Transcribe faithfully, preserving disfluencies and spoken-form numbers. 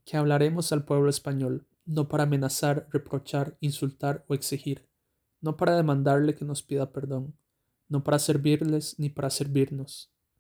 que hablaremos al pueblo español, no para amenazar, reprochar, insultar o exigir, no para demandarle que nos pida perdón, no para servirles ni para servirnos,